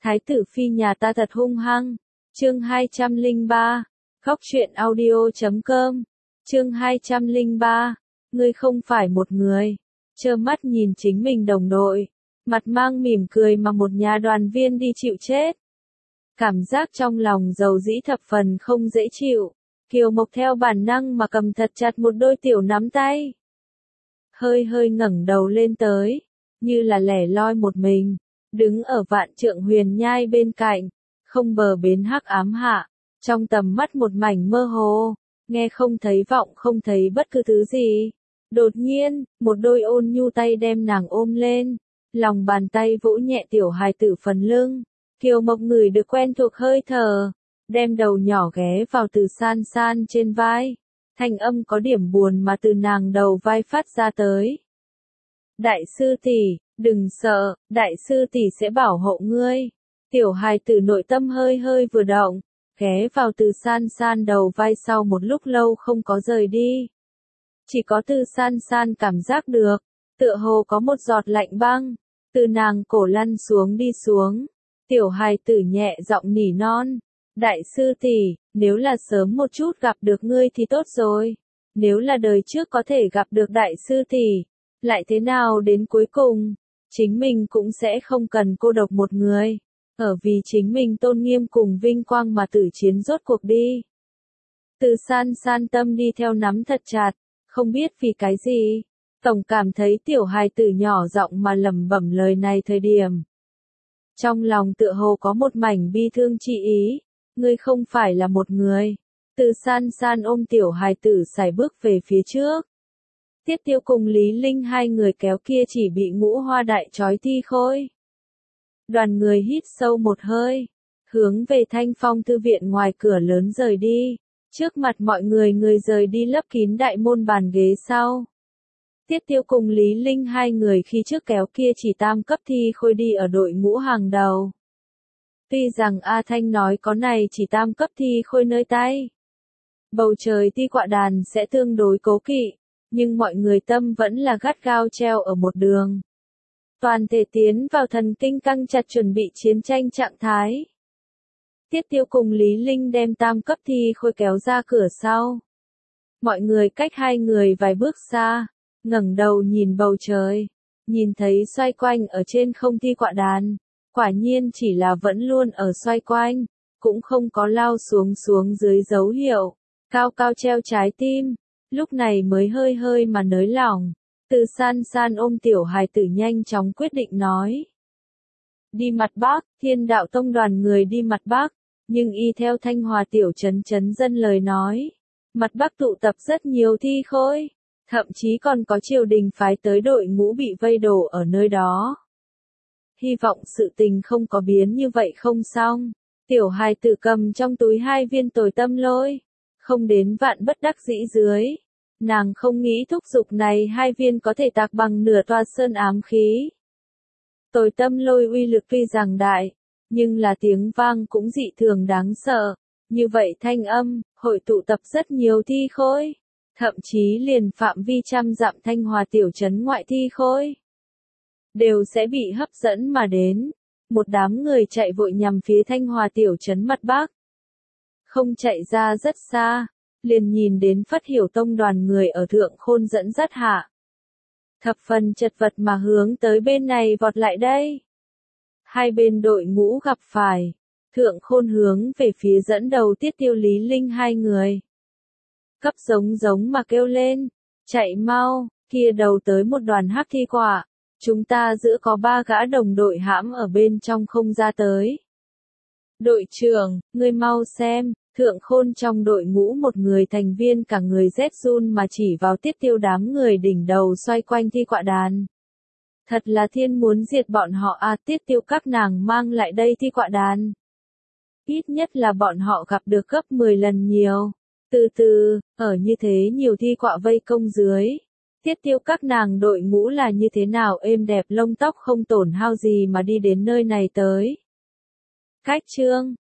Thái tử phi nhà ta thật hung hăng. Chương 203. Khóc chuyện audio.com. Chương 203. Ngươi không phải một người. Trơ mắt nhìn chính mình đồng đội, mặt mang mỉm cười mà một nhà đoàn viên đi chịu chết. Cảm giác trong lòng dầu dĩ thập phần không dễ chịu. Kiều Mộc theo bản năng mà cầm thật chặt một đôi tiểu nắm tay. Hơi hơi ngẩng đầu lên tới, như là lẻ loi một mình, đứng ở vạn trượng huyền nhai bên cạnh, không bờ bến hắc ám hạ, trong tầm mắt một mảnh mơ hồ, nghe không thấy vọng không thấy bất cứ thứ gì. Đột nhiên, một đôi ôn nhu tay đem nàng ôm lên, lòng bàn tay vỗ nhẹ tiểu hài tử phần lưng. Kiều Mộc ngửi được quen thuộc hơi thở, đem đầu nhỏ ghé vào Từ San San trên vai. Thanh âm có điểm buồn mà từ nàng đầu vai phát ra tới. Đại sư tỷ, đừng sợ, đại sư tỷ sẽ bảo hộ ngươi. Tiểu hài tử nội tâm hơi hơi vừa động, ghé vào Từ San San đầu vai sau một lúc lâu không có rời đi. Chỉ có Từ San San cảm giác được, tựa hồ có một giọt lạnh băng, từ nàng cổ lăn xuống đi xuống. Tiểu hài tử nhẹ giọng nỉ non. Đại sư tỷ, nếu là sớm một chút gặp được ngươi thì tốt rồi. Nếu là đời trước có thể gặp được đại sư tỷ, lại thế nào đến cuối cùng, chính mình cũng sẽ không cần cô độc một người. Ở vì chính mình tôn nghiêm cùng vinh quang mà tử chiến rốt cuộc đi. Từ San San tâm đi theo nắm thật chặt, không biết vì cái gì. Tổng cảm thấy tiểu hài tử nhỏ giọng mà lẩm bẩm lời này thời điểm. Trong lòng tựa hồ có một mảnh bi thương chi ý. Ngươi không phải là một người. Từ San San ôm tiểu hài tử sải bước về phía trước. Tiết Tiêu cùng Lý Linh hai người kéo kia chỉ bị Ngũ Hoa Đại trói thi khôi. Đoàn người hít sâu một hơi, hướng về Thanh Phong thư viện ngoài cửa lớn rời đi. Trước mặt mọi người rời đi lấp kín đại môn bàn ghế sau. Tiết Tiêu cùng Lý Linh hai người khi trước kéo kia chỉ tam cấp thi khôi đi ở đội ngũ hàng đầu. Tuy rằng A Thanh nói có này chỉ tam cấp thi khôi nơi tay. Bầu trời ti quạ đàn sẽ tương đối cố kỵ, nhưng mọi người tâm vẫn là gắt gao treo ở một đường. Toàn thể tiến vào thần kinh căng chặt chuẩn bị chiến tranh trạng thái. Tiết Tiêu cùng Lý Linh đem tam cấp thi khôi kéo ra cửa sau. Mọi người cách hai người vài bước xa, ngẩng đầu nhìn bầu trời, nhìn thấy xoay quanh ở trên không ti quạ đàn. Quả nhiên chỉ là vẫn luôn ở xoay quanh, cũng không có lao xuống dưới dấu hiệu, cao cao treo trái tim, lúc này mới hơi hơi mà nới lỏng. Từ San San ôm tiểu hài tử nhanh chóng quyết định nói. Đi mặt Bắc, Thiên Đạo Tông đoàn người đi mặt Bắc, nhưng y theo Thanh Hòa tiểu trấn dân lời nói. Mặt Bắc tụ tập rất nhiều thi khôi, thậm chí còn có triều đình phái tới đội ngũ bị vây đổ ở nơi đó. Hy vọng sự tình không có biến như vậy không xong. Tiểu hài tử cầm trong túi 2 viên tồi tâm lôi. Không đến vạn bất đắc dĩ dưới. Nàng không nghĩ thúc giục này 2 viên có thể tạc bằng nửa toa sơn ám khí. Tồi tâm lôi uy lực tuy rằng đại, nhưng là tiếng vang cũng dị thường đáng sợ. Như vậy thanh âm, hội tụ tập rất nhiều thi khôi. Thậm chí liền phạm vi trăm dặm Thanh Hòa tiểu trấn ngoại thi khôi. Đều sẽ bị hấp dẫn mà đến. Một đám người chạy vội nhằm phía Thanh Hòa tiểu trấn mặt Bắc. Không chạy ra rất xa, liền nhìn đến Phất Hiểu Tông đoàn người ở Thượng Khôn dẫn dắt hạ. Thập phần chật vật mà hướng tới bên này vọt lại đây. Hai bên đội ngũ gặp phải. Thượng Khôn hướng về phía dẫn đầu Tiết Tiêu Lý Linh hai người. Cấp giống mà kêu lên. Chạy mau, kia đầu tới một đoàn hắc thi quả. Chúng ta giữa có 3 gã đồng đội hãm ở bên trong không ra tới. Đội trưởng, ngươi mau xem, Thượng Khôn trong đội ngũ một người thành viên cả người rét run mà chỉ vào Tiết Tiêu đám người đỉnh đầu xoay quanh thi quạ đàn. Thật là thiên muốn diệt bọn họ à, Tiết Tiêu các nàng mang lại đây thi quạ đàn. Ít nhất là bọn họ gặp được gấp 10 lần nhiều. Từ từ, ở như thế nhiều thi quạ vây công dưới. Tiết Tiêu các nàng đội ngũ là như thế nào êm đẹp lông tóc không tổn hao gì mà đi đến nơi này tới. Cách chương